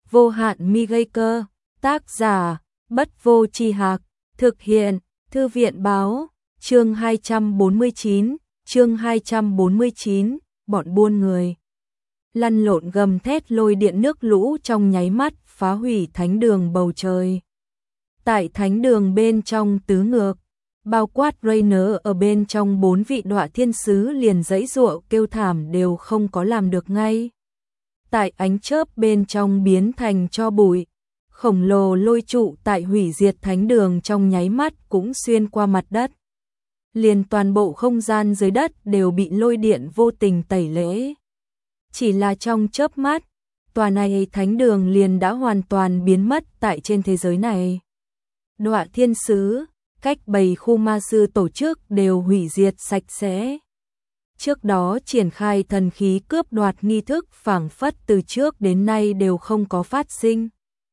Vô hạn mi gây cơ, tác giả, Bất Vô Tri Hạc, thực hiện, Thư viện báo, chương 249, bọn buôn người. Lăn lộn gầm thét lôi điện nước lũ trong nháy mắt phá hủy thánh đường bầu trời. Tại thánh đường bên trong tứ ngược, bao quát Rainer ở bên trong 4 vị đọa thiên sứ liền giãy giụa kêu thảm đều không có làm được ngay. Tại ánh chớp bên trong biến thành tro bụi, khổng lồ lôi trụ tại hủy diệt thánh đường trong nháy mắt cũng xuyên qua mặt đất. Liền toàn bộ không gian dưới đất đều bị lôi điện vô tình tẩy lễ. Chỉ là trong chớp mắt, tòa này thánh đường liền đã hoàn toàn biến mất tại trên thế giới này. Đọa thiên sứ, cách bầy khu ma sư tổ chức đều hủy diệt sạch sẽ. Trước đó triển khai thần khí cướp đoạt nghi thức phảng phất từ trước đến nay đều không có phát sinh.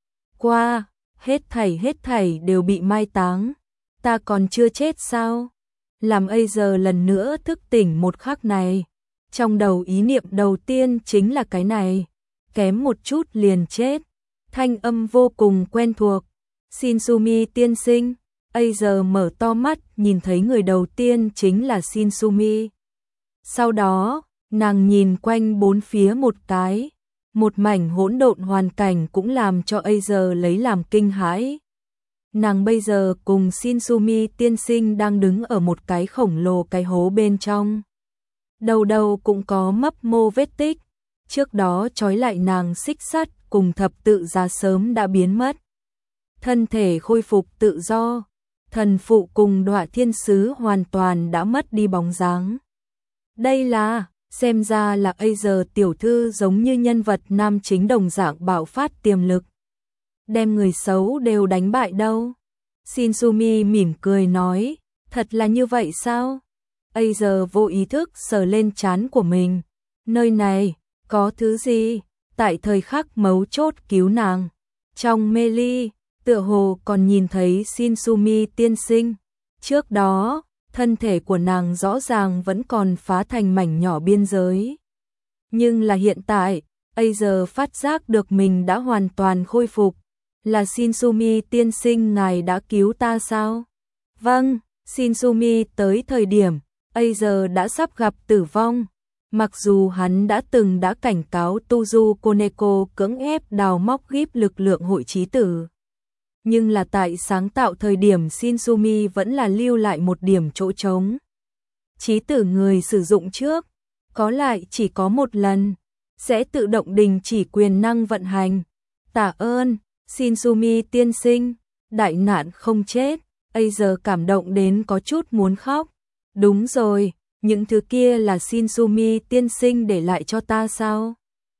Qua, hết thảy đều bị mai táng. Ta còn chưa chết sao? Làm giờ lần nữa thức tỉnh một khắc này. Trong đầu ý niệm đầu tiên chính là cái này. Kém một chút liền chết. Thanh âm vô cùng quen thuộc. Shinsumi tiên sinh. Giờ mở to mắt nhìn thấy người đầu tiên chính là Shinsumi. Sau đó, nàng nhìn quanh bốn phía một cái. Một mảnh hỗn độn hoàn cảnh cũng làm cho giờ lấy làm kinh hãi. Nàng bây giờ cùng Shinsumi tiên sinh đang đứng ở một cái khổng lồ cái hố bên trong. Đầu đầu cũng có mấp mô vết tích. Trước đó trói lại nàng xích sắt cùng thập tự giá sớm đã biến mất. Thân thể khôi phục tự do. Thần phụ cùng đọa thiên sứ hoàn toàn đã mất đi bóng dáng. Đây là, xem ra là giờ tiểu thư giống như nhân vật nam chính đồng dạng bạo phát tiềm lực. Đem người xấu đều đánh bại đâu. Shinsumi mỉm cười nói, thật là như vậy sao? Giờ vô ý thức sờ lên trán của mình. Nơi này, có thứ gì? Tại thời khắc mấu chốt cứu nàng. Trong mê ly, tựa hồ còn nhìn thấy Shinsumi tiên sinh. Trước đó, thân thể của nàng rõ ràng vẫn còn phá thành mảnh nhỏ biên giới. Nhưng là hiện tại, giờ phát giác được mình đã hoàn toàn khôi phục. Là Shinsumi tiên sinh ngài đã cứu ta sao? Vâng, Shinsumi tới thời điểm, giờ đã sắp gặp tử vong. Mặc dù hắn đã cảnh cáo Tuju Koneko cưỡng ép đào móc gíp lực lượng hội chí tử. Nhưng là tại sáng tạo thời điểm Shinsumi vẫn là lưu lại một điểm chỗ trống. Chí tử người sử dụng trước, có lại chỉ có một lần, sẽ tự động đình chỉ quyền năng vận hành. Tạ ơn, Shinsumi tiên sinh, đại nạn không chết, giờ cảm động đến có chút muốn khóc. Đúng rồi, những thứ kia là Shinsumi tiên sinh để lại cho ta sao?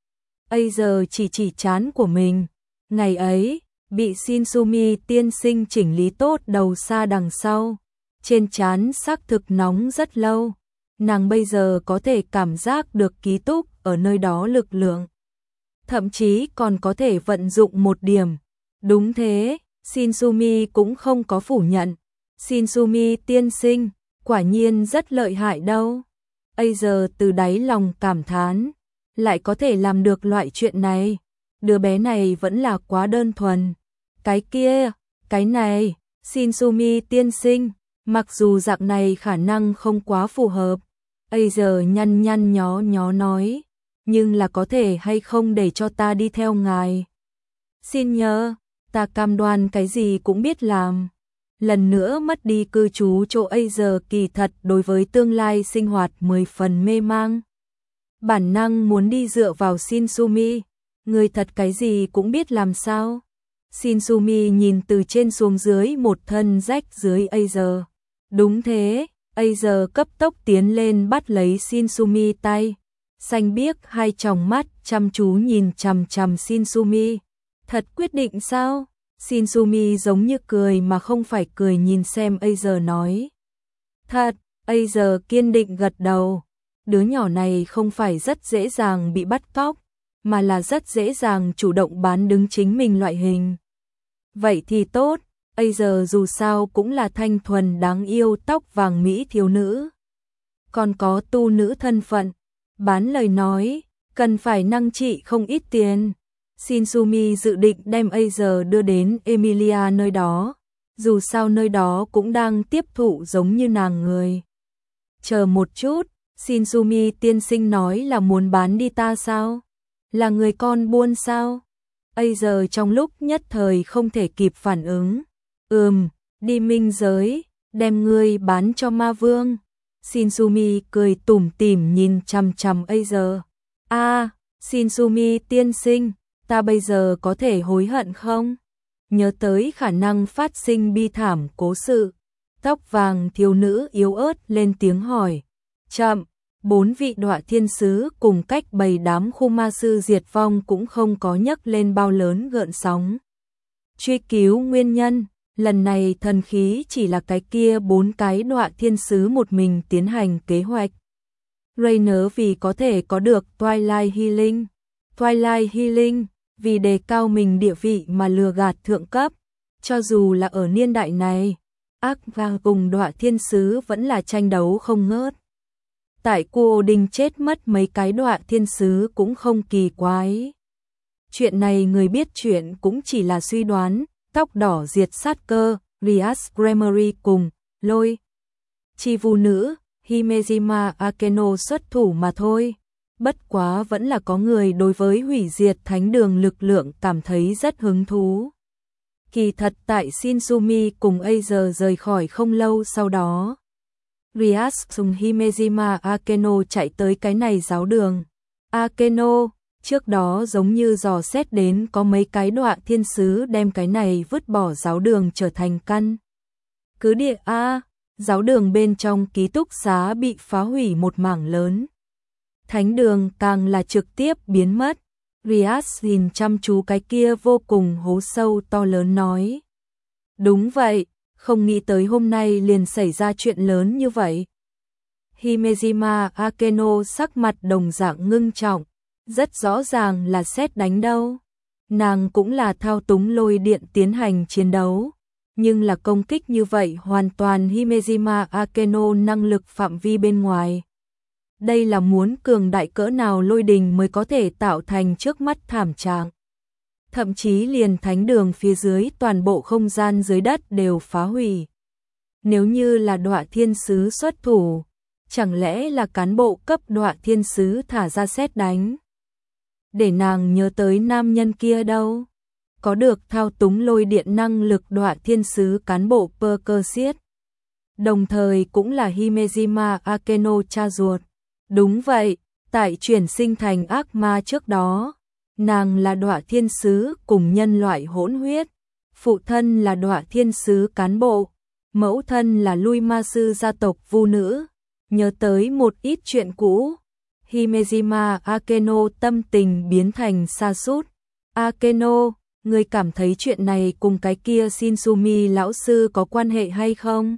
Giờ chỉ trán của mình, ngày ấy, bị Shinsumi tiên sinh chỉnh lý tốt đầu xa đằng sau. Trên trán xác thực nóng rất lâu. Nàng bây giờ có thể cảm giác được ký túc ở nơi đó lực lượng. Thậm chí còn có thể vận dụng một điểm. Đúng thế, Shinsumi cũng không có phủ nhận. Shinsumi tiên sinh, quả nhiên rất lợi hại đâu. Giờ từ đáy lòng cảm thán, lại có thể làm được loại chuyện này. Đứa bé này vẫn là quá đơn thuần. Cái kia, cái này, Shinsumi tiên sinh, mặc dù dạng này khả năng không quá phù hợp. Giờ nhăn nhó nói, nhưng là có thể hay không để cho ta đi theo ngài. Xin nhớ, ta cam đoan cái gì cũng biết làm. Lần nữa mất đi cư trú chỗ giờ kỳ thật đối với tương lai sinh hoạt 10 phần mê mang. Bản năng muốn đi dựa vào Shinsumi, người thật cái gì cũng biết làm sao. Shinsumi nhìn từ trên xuống dưới một thân rách dưới giờ. Đúng thế, giờ cấp tốc tiến lên bắt lấy Shinsumi tay. Xanh biếc hai tròng mắt chăm chú nhìn chằm chằm Shinsumi. Thật quyết định sao? Shinsumi giống như cười mà không phải cười nhìn xem giờ nói. Thật, giờ kiên định gật đầu. Đứa nhỏ này không phải rất dễ dàng bị bắt cóc, mà là rất dễ dàng chủ động bán đứng chính mình loại hình. Vậy thì tốt, giờ dù sao cũng là thanh thuần đáng yêu tóc vàng mỹ thiếu nữ. Còn có tu nữ thân phận, bán lời nói, cần phải năng trị không ít tiền. Shinsumi dự định đem Acer đưa đến Emilia nơi đó, dù sao nơi đó cũng đang tiếp thụ giống như nàng người. Chờ một chút, Shinsumi tiên sinh nói là muốn bán đi ta sao? Là người con buôn sao? Acer trong lúc nhất thời không thể kịp phản ứng. Đi minh giới, đem ngươi bán cho ma vương. Shinsumi cười tủm tỉm nhìn chằm chằm Acer. Shinsumi tiên sinh, ta bây giờ có thể hối hận không? Nhớ tới khả năng phát sinh bi thảm cố sự. Tóc vàng thiếu nữ yếu ớt lên tiếng hỏi. Chậm, 4 vị đọa thiên sứ cùng cách bầy đám khu ma sư diệt vong cũng không có nhấc lên bao lớn gợn sóng. Truy cứu nguyên nhân, lần này thần khí chỉ là cái kia 4 cái đọa thiên sứ một mình tiến hành kế hoạch. Rainer vì có thể có được Twilight Healing, vì đề cao mình địa vị mà lừa gạt thượng cấp, cho dù là ở niên đại này, ác và cùng đọa thiên sứ vẫn là tranh đấu không ngớt. Tại Cu Đình chết mất mấy cái đọa thiên sứ cũng không kỳ quái. Chuyện này người biết chuyện cũng chỉ là suy đoán, tóc đỏ diệt sát cơ, Rias Gremory cùng Lôi Chi Vu nữ, Himejima Akeno xuất thủ mà thôi. Bất quá vẫn là có người đối với hủy diệt thánh đường lực lượng cảm thấy rất hứng thú. Kỳ thật tại Shinsumi cùng Acer rời khỏi không lâu sau đó, Rias cùng Himejima Akeno chạy tới cái này giáo đường. Akeno, trước đó giống như dò xét đến có mấy cái đọa thiên sứ đem cái này vứt bỏ giáo đường trở thành căn cứ địa giáo đường bên trong ký túc xá bị phá hủy một mảng lớn. Thánh đường càng là trực tiếp biến mất. Rias nhìn chăm chú cái kia vô cùng hố sâu to lớn nói. Đúng vậy, không nghĩ tới hôm nay liền xảy ra chuyện lớn như vậy. Himejima Akeno sắc mặt đồng dạng ngưng trọng, rất rõ ràng là sét đánh đâu. Nàng cũng là thao túng lôi điện tiến hành chiến đấu, nhưng là công kích như vậy hoàn toàn Himejima Akeno năng lực phạm vi bên ngoài. Đây là muốn cường đại cỡ nào lôi đình mới có thể tạo thành trước mắt thảm trạng. Thậm chí liền thánh đường phía dưới toàn bộ không gian dưới đất đều phá hủy. Nếu như là đọa thiên sứ xuất thủ, chẳng lẽ là cán bộ cấp đọa thiên sứ thả ra sét đánh? Để nàng nhớ tới nam nhân kia đâu. Có được thao túng lôi điện năng lực đọa thiên sứ cán bộ Perseus. Đồng thời cũng là Himejima Akeno cha ruột. Đúng vậy, tại chuyển sinh thành ác ma trước đó, nàng là đọa thiên sứ cùng nhân loại hỗn huyết, phụ thân là đọa thiên sứ cán bộ, mẫu thân là lui ma sư gia tộc vu nữ. Nhớ tới một ít chuyện cũ, Himejima Akeno tâm tình biến thành sa sút. Akeno, ngươi cảm thấy chuyện này cùng cái kia Shinsumi lão sư có quan hệ hay không?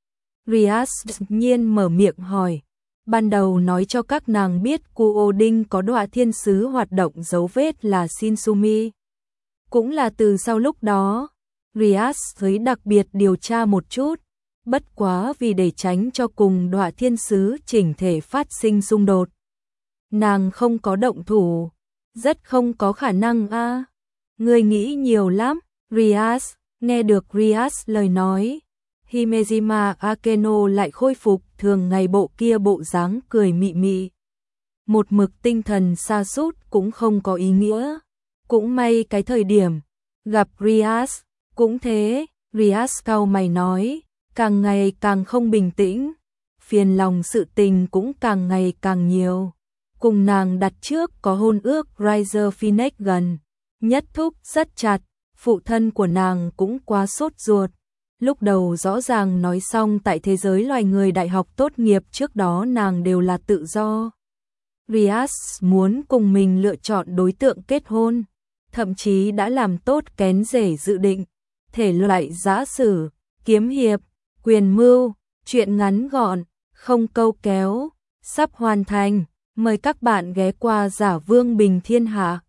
Rias nhiên mở miệng hỏi. Ban đầu nói cho các nàng biết Cu Đinh có đọa thiên sứ hoạt động dấu vết là Shinsumi. Cũng là từ sau lúc đó, Rias thấy đặc biệt điều tra một chút, bất quá vì để tránh cho cùng đọa thiên sứ chỉnh thể phát sinh xung đột. Nàng không có động thủ, rất không có khả năng Ngươi nghĩ nhiều lắm, Rias. Nghe được Rias lời nói, Himejima Akeno lại khôi phục thường ngày bộ kia bộ dáng cười mị mị. Một mực tinh thần sa sút cũng không có ý nghĩa. Cũng may cái thời điểm gặp Rias, cũng thế, Rias cau mày nói, càng ngày càng không bình tĩnh, phiền lòng sự tình cũng càng ngày càng nhiều. Cùng nàng đặt trước có hôn ước Riser Phoenix gần, nhất thúc rất chặt, phụ thân của nàng cũng quá sốt ruột. Lúc đầu rõ ràng nói xong tại thế giới loài người đại học tốt nghiệp trước đó nàng đều là tự do. Rias muốn cùng mình lựa chọn đối tượng kết hôn, thậm chí đã làm tốt kén rể dự định, thể loại giã sử, kiếm hiệp, quyền mưu, chuyện ngắn gọn, không câu kéo, sắp hoàn thành. Mời các bạn ghé qua Giả Vương Bình Thiên Hạ.